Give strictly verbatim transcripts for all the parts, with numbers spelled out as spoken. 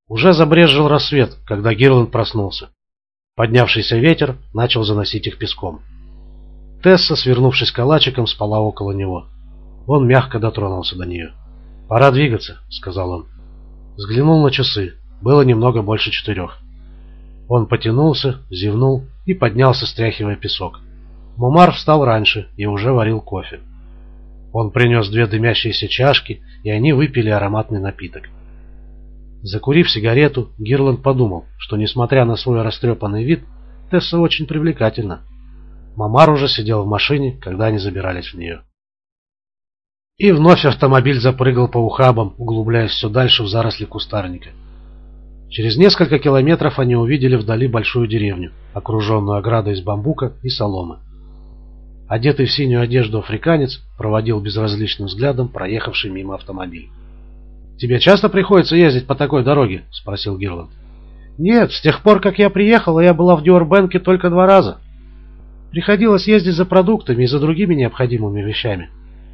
Уже забрезжил рассвет, когда Гирланд проснулся. Поднявшийся ветер начал заносить их песком. Тесса, свернувшись калачиком, спала около него. Он мягко дотронулся до нее. «Пора двигаться», — сказал он. Взглянул на часы. Было немного больше четырех. Он потянулся, зевнул и поднялся, стряхивая песок. Момар встал раньше и уже варил кофе. Он принес две дымящиеся чашки, и они выпили ароматный напиток. Закурив сигарету, Гирланд подумал, что, несмотря на свой растрепанный вид, Тесса очень привлекательна. Момар уже сидел в машине, когда они забирались в нее. И вновь автомобиль запрыгал по ухабам, углубляясь все дальше в заросли кустарника. Через несколько километров они увидели вдали большую деревню, окруженную оградой из бамбука и соломы. Одетый в синюю одежду африканец проводил безразличным взглядом проехавший мимо автомобиль. «Тебе часто приходится ездить по такой дороге?» — спросил Гирланд. «Нет, с тех пор, как я приехала, я была в Дюрбенке только два раза. Приходилось ездить за продуктами и за другими необходимыми вещами».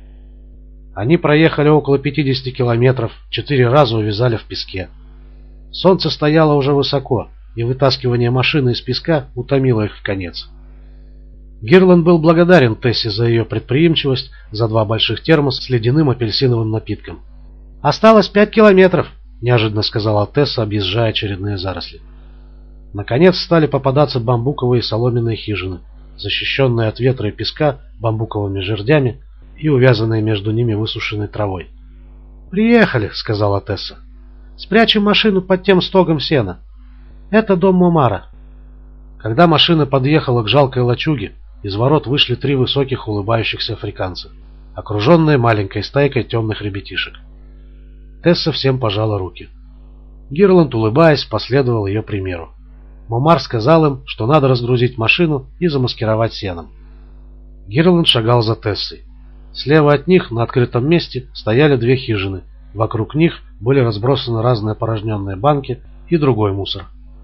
Они проехали около пятидесяти километров, четыре раза увязали в песке. Солнце стояло уже высоко, и вытаскивание машины из песка утомило их вконец. Гирланд был благодарен Тессе за ее предприимчивость, за два больших термоса с ледяным апельсиновым напитком. «Осталось пять километров», — неожиданно сказала Тесса, объезжая очередные заросли. Наконец стали попадаться бамбуковые и соломенные хижины, защищенные от ветра и песка бамбуковыми жердями и увязанные между ними высушенной травой. «Приехали», — сказала Тесса. «Спрячем машину под тем стогом сена. Это дом Момара». Когда машина подъехала к жалкой лачуге, из ворот вышли три высоких улыбающихся африканца, окруженные маленькой стайкой темных ребятишек. Тесса всем пожала руки. Гирланд, улыбаясь, последовал ее примеру. Момар сказал им, что надо разгрузить машину и замаскировать сеном. Гирланд шагал за Тессой. Слева от них на открытом месте стояли две хижины. Вокруг них были разбросаны разные опорожненные банки и другой мусор.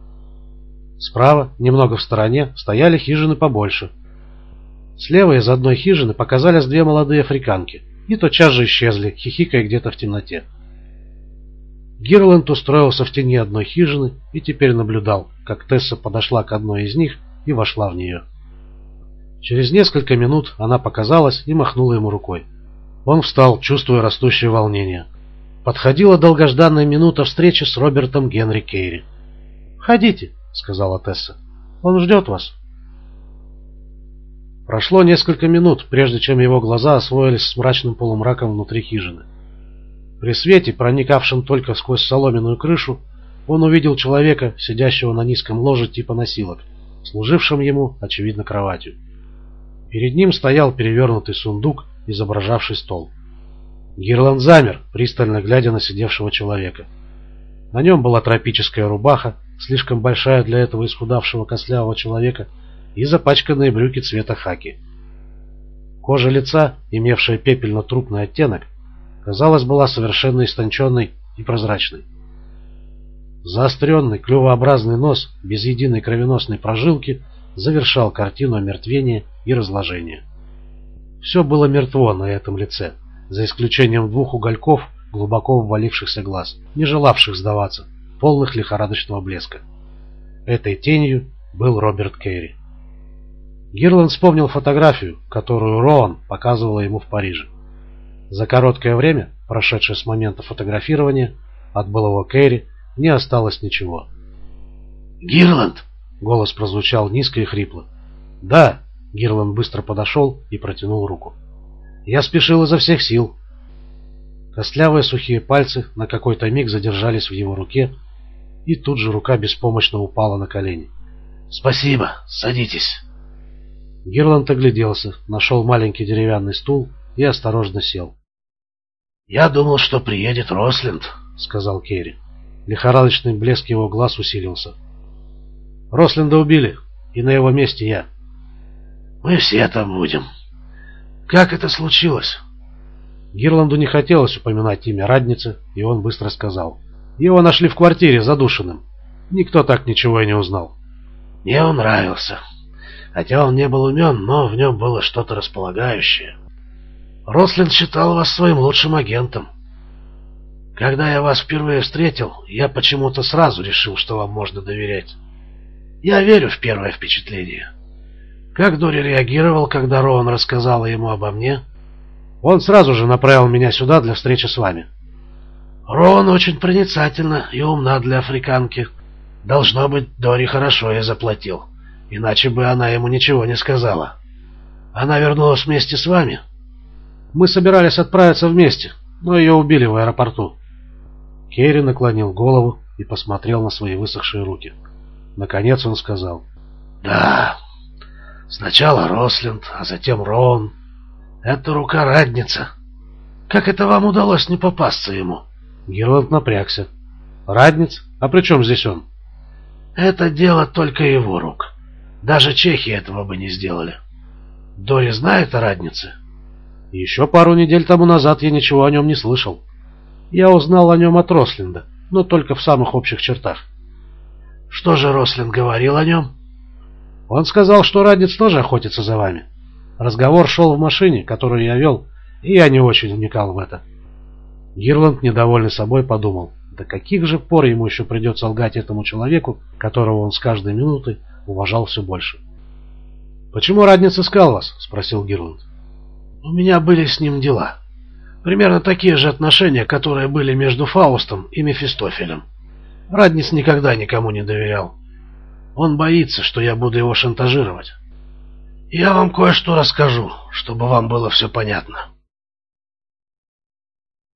Справа, немного в стороне, стояли хижины побольше. Слева из одной хижины показались две молодые африканки и тотчас же исчезли, хихикая где-то в темноте. Гирланд устроился в тени одной хижины и теперь наблюдал, как Тесса подошла к одной из них и вошла в нее. Через несколько минут она показалась и махнула ему рукой. Он встал, чувствуя растущее волнение. Подходила долгожданная минута встречи с Робертом Генри Кейри. «Входите», — сказала Тесса. «Он ждет вас». Прошло несколько минут, прежде чем его глаза освоились с мрачным полумраком внутри хижины. При свете, проникавшем только сквозь соломенную крышу, он увидел человека, сидящего на низком ложе типа носилок, служившем ему, очевидно, кроватью. Перед ним стоял перевернутый сундук, изображавший стол. Гирланд замер, пристально глядя на сидевшего человека. На нем была тропическая рубаха, слишком большая для этого исхудавшего костлявого человека, и запачканные брюки цвета хаки. Кожа лица, имевшая пепельно-трупный оттенок, казалось, была совершенно истонченной и прозрачной. Заостренный клювообразный нос без единой кровеносной прожилки завершал картину омертвения и разложения. Все было мертво на этом лице, за исключением двух угольков глубоко ввалившихся глаз, не желавших сдаваться, полных лихорадочного блеска. Этой тенью был Роберт Кейри. Гирланд вспомнил фотографию, которую Роан показывала ему в Париже. За короткое время, прошедшее с момента фотографирования, от былого Кейри не осталось ничего. «Гирланд!» — голос прозвучал низко и хрипло. «Да!» — Гирланд быстро подошел и протянул руку. «Я спешил изо всех сил». Костлявые сухие пальцы на какой-то миг задержались в его руке, и тут же рука беспомощно упала на колени. «Спасибо, садитесь». Гирланд огляделся, нашел маленький деревянный стул и осторожно сел. «Я думал, что приедет Росленд», — сказал Кейри. Лихорадочный блеск его глаз усилился. «Росленда убили, и на его месте я». «Мы все там будем. Как это случилось?» Гирланду не хотелось упоминать имя радницы, и он быстро сказал. «Его нашли в квартире задушенным. Никто так ничего и не узнал». «Мне он нравился. Хотя он не был умен, но в нем было что-то располагающее. Росленд считал вас своим лучшим агентом». Когда я вас впервые встретил, я почему-то сразу решил, что вам можно доверять. Я верю в первое впечатление. Как Дори реагировал, когда Роуэн рассказала ему обо мне? Он сразу же направил меня сюда для встречи с вами. Роуэн очень проницательна и умна для африканки. Должно быть, Дори хорошо ей заплатил, иначе бы она ему ничего не сказала. Она вернулась вместе с вами? Мы собирались отправиться вместе, но ее убили в аэропорту. Керри наклонил голову и посмотрел на свои высохшие руки. Наконец он сказал: «Да, сначала Росленд, а затем Роуэн. Это рука-радница. Как это вам удалось не попасться ему?» Гирланд напрягся. «Радниц? А при чем здесь он?» «Это дело только его рук. Даже чехи этого бы не сделали. Дори знает о Раднице?» «Еще пару недель тому назад я ничего о нем не слышал. Я узнал о нем от Росленда, но только в самых общих чертах». «Что же Росленд говорил о нем?» «Он сказал, что Радниц тоже охотится за вами. Разговор шел в машине, которую я вел, и я не очень вникал в это». Гирланд, недовольный собой, подумал, до каких же пор ему еще придется лгать этому человеку, которого он с каждой минутой уважал все больше. «Почему Радниц искал вас?» — спросил Гирланд. «У меня были с ним дела. Примерно такие же отношения, которые были между Фаустом и Мефистофелем. Радниц никогда никому не доверял. Он боится, что я буду его шантажировать. Я вам кое-что расскажу, чтобы вам было все понятно».